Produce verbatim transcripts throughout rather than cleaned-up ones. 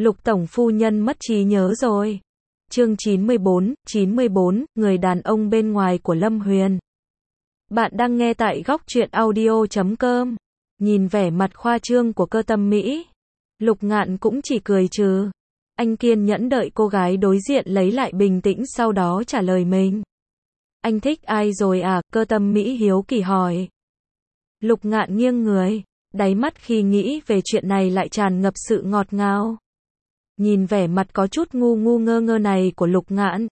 Lục tổng phu nhân mất trí nhớ rồi. Chương chín mươi bốn, chín mươi bốn, người đàn ông bên ngoài của Lâm Huyền. Bạn đang nghe tại góc truyện audio chấm com. Nhìn vẻ mặt khoa trương của Cơ Tâm Mỹ, Lục Ngạn cũng chỉ cười trừ. Anh kiên nhẫn đợi cô gái đối diện lấy lại bình tĩnh sau đó trả lời mình. Anh thích ai rồi à? Cơ Tâm Mỹ hiếu kỳ hỏi. Lục Ngạn nghiêng người, đáy mắt khi nghĩ về chuyện này lại tràn ngập sự ngọt ngào. Nhìn vẻ mặt có chút ngu ngu ngơ ngơ này của Lục Ngạn,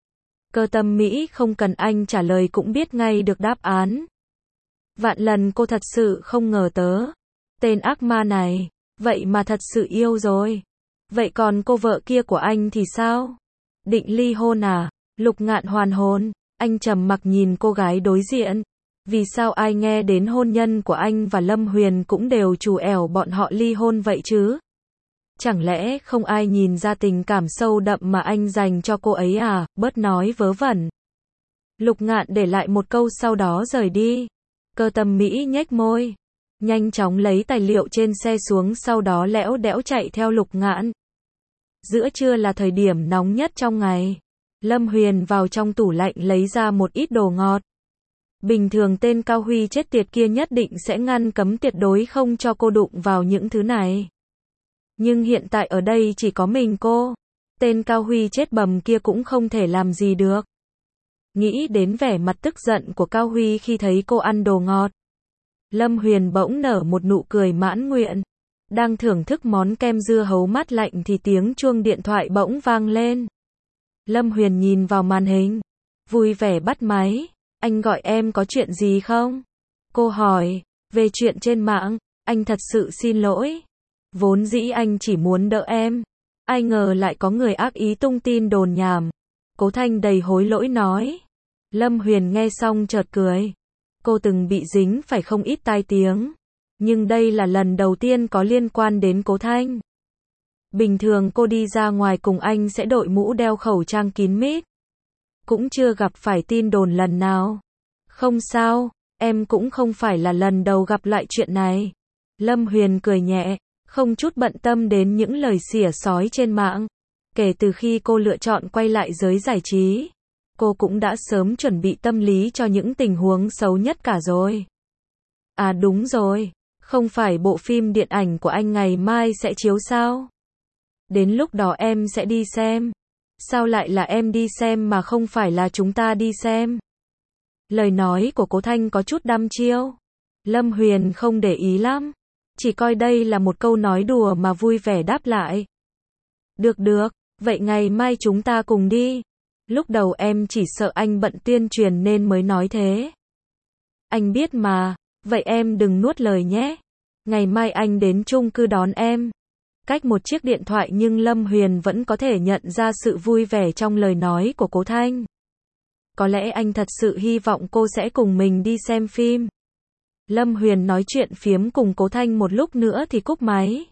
Cơ Tâm Mỹ không cần anh trả lời cũng biết ngay được đáp án. Vạn lần cô thật sự không ngờ tớ, tên ác ma này, vậy mà thật sự yêu rồi. Vậy còn cô vợ kia của anh thì sao? Định ly hôn à? Lục Ngạn hoàn hồn, anh trầm mặc nhìn cô gái đối diện. Vì sao ai nghe đến hôn nhân của anh và Lâm Huyền cũng đều trù ẻo bọn họ ly hôn vậy chứ? Chẳng lẽ không ai nhìn ra tình cảm sâu đậm mà anh dành cho cô ấy à? Bớt nói vớ vẩn. Lục Ngạn để lại một câu sau đó rời đi. Cơ Tâm Mỹ nhếch môi, nhanh chóng lấy tài liệu trên xe xuống sau đó lẽo đẽo chạy theo Lục Ngạn. Giữa trưa là thời điểm nóng nhất trong ngày. Lâm Huyền vào trong tủ lạnh lấy ra một ít đồ ngọt. Bình thường tên Cao Huy chết tiệt kia nhất định sẽ ngăn cấm tuyệt đối không cho cô đụng vào những thứ này. Nhưng hiện tại ở đây chỉ có mình cô. Tên Cao Huy chết bầm kia cũng không thể làm gì được. Nghĩ đến vẻ mặt tức giận của Cao Huy khi thấy cô ăn đồ ngọt, Lâm Huyền bỗng nở một nụ cười mãn nguyện. Đang thưởng thức món kem dưa hấu mát lạnh thì tiếng chuông điện thoại bỗng vang lên. Lâm Huyền nhìn vào màn hình, vui vẻ bắt máy. Anh gọi em có chuyện gì không? Cô hỏi, về chuyện trên mạng, anh thật sự xin lỗi. Vốn dĩ anh chỉ muốn đỡ em. Ai ngờ lại có người ác ý tung tin đồn nhảm. Cố Thanh đầy hối lỗi nói. Lâm Huyền nghe xong chợt cười. Cô từng bị dính phải không ít tai tiếng. Nhưng đây là lần đầu tiên có liên quan đến Cố Thanh. Bình thường cô đi ra ngoài cùng anh sẽ đội mũ đeo khẩu trang kín mít. Cũng chưa gặp phải tin đồn lần nào. Không sao, em cũng không phải là lần đầu gặp lại chuyện này. Lâm Huyền cười nhẹ, không chút bận tâm đến những lời xỉa xói trên mạng. Kể từ khi cô lựa chọn quay lại giới giải trí, cô cũng đã sớm chuẩn bị tâm lý cho những tình huống xấu nhất cả rồi. À đúng rồi, không phải bộ phim điện ảnh của anh ngày mai sẽ chiếu sao? Đến lúc đó em sẽ đi xem. Sao lại là em đi xem mà không phải là chúng ta đi xem? Lời nói của Cố Thanh có chút đăm chiêu. Lâm Huyền không để ý lắm, chỉ coi đây là một câu nói đùa mà vui vẻ đáp lại. Được được, vậy ngày mai chúng ta cùng đi. Lúc đầu em chỉ sợ anh bận tuyên truyền nên mới nói thế. Anh biết mà, vậy em đừng nuốt lời nhé. Ngày mai anh đến chung cư đón em. Cách một chiếc điện thoại nhưng Lâm Huyền vẫn có thể nhận ra sự vui vẻ trong lời nói của Cố Thanh. Có lẽ anh thật sự hy vọng cô sẽ cùng mình đi xem phim. Lâm Huyền nói chuyện phiếm cùng Cố Thanh một lúc nữa thì cúp máy.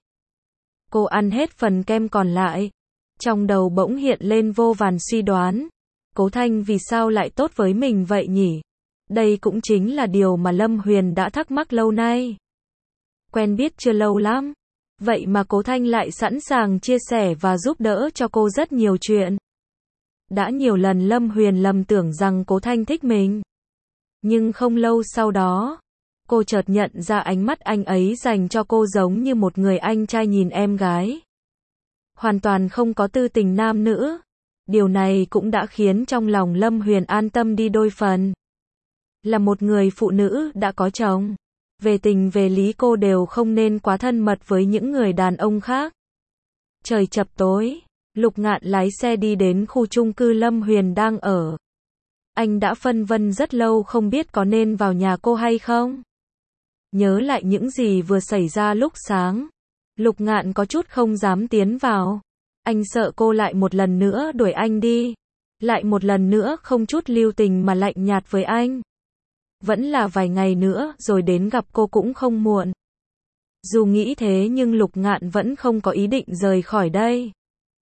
Cô ăn hết phần kem còn lại. Trong đầu bỗng hiện lên vô vàn suy đoán. Cố Thanh vì sao lại tốt với mình vậy nhỉ? Đây cũng chính là điều mà Lâm Huyền đã thắc mắc lâu nay. Quen biết chưa lâu lắm. Vậy mà Cố Thanh lại sẵn sàng chia sẻ và giúp đỡ cho cô rất nhiều chuyện. Đã nhiều lần Lâm Huyền lầm tưởng rằng Cố Thanh thích mình. Nhưng không lâu sau đó, cô chợt nhận ra ánh mắt anh ấy dành cho cô giống như một người anh trai nhìn em gái. Hoàn toàn không có tư tình nam nữ. Điều này cũng đã khiến trong lòng Lâm Huyền an tâm đi đôi phần. Là một người phụ nữ đã có chồng. Về tình về lý cô đều không nên quá thân mật với những người đàn ông khác. Trời chập tối, Lục Ngạn lái xe đi đến khu chung cư Lâm Huyền đang ở. Anh đã phân vân rất lâu không biết có nên vào nhà cô hay không. Nhớ lại những gì vừa xảy ra lúc sáng, Lục Ngạn có chút không dám tiến vào. Anh sợ cô lại một lần nữa đuổi anh đi. Lại một lần nữa không chút lưu tình mà lạnh nhạt với anh. Vẫn là vài ngày nữa rồi đến gặp cô cũng không muộn. Dù nghĩ thế nhưng Lục Ngạn vẫn không có ý định rời khỏi đây.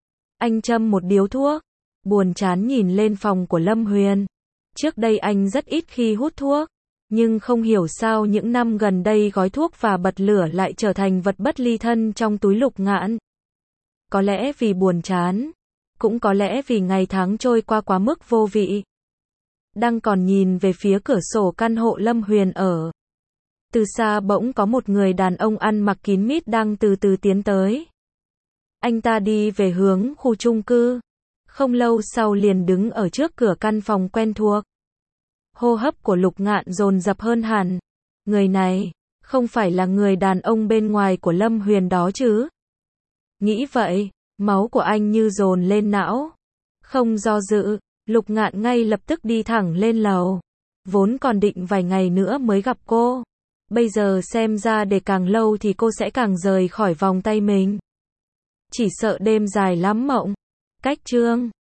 Anh châm một điếu thuốc, buồn chán nhìn lên phòng của Lâm Huyền. Trước đây anh rất ít khi hút thuốc, nhưng không hiểu sao những năm gần đây gói thuốc và bật lửa lại trở thành vật bất ly thân trong túi Lục Ngạn. Có lẽ vì buồn chán, cũng có lẽ vì ngày tháng trôi qua quá mức vô vị. Đang còn nhìn về phía cửa sổ căn hộ Lâm Huyền ở. Từ xa bỗng có một người đàn ông ăn mặc kín mít đang từ từ tiến tới. Anh ta đi về hướng khu chung cư. Không lâu sau liền đứng ở trước cửa căn phòng quen thuộc. Hô hấp của Lục Ngạn dồn dập hơn hẳn. Người này, không phải là người đàn ông bên ngoài của Lâm Huyền đó chứ? Nghĩ vậy, máu của anh như dồn lên não. Không do dự, Lục Ngạn ngay lập tức đi thẳng lên lầu. Vốn còn định vài ngày nữa mới gặp cô. Bây giờ xem ra để càng lâu thì cô sẽ càng rời khỏi vòng tay mình. Chỉ sợ đêm dài lắm mộng. Cách chương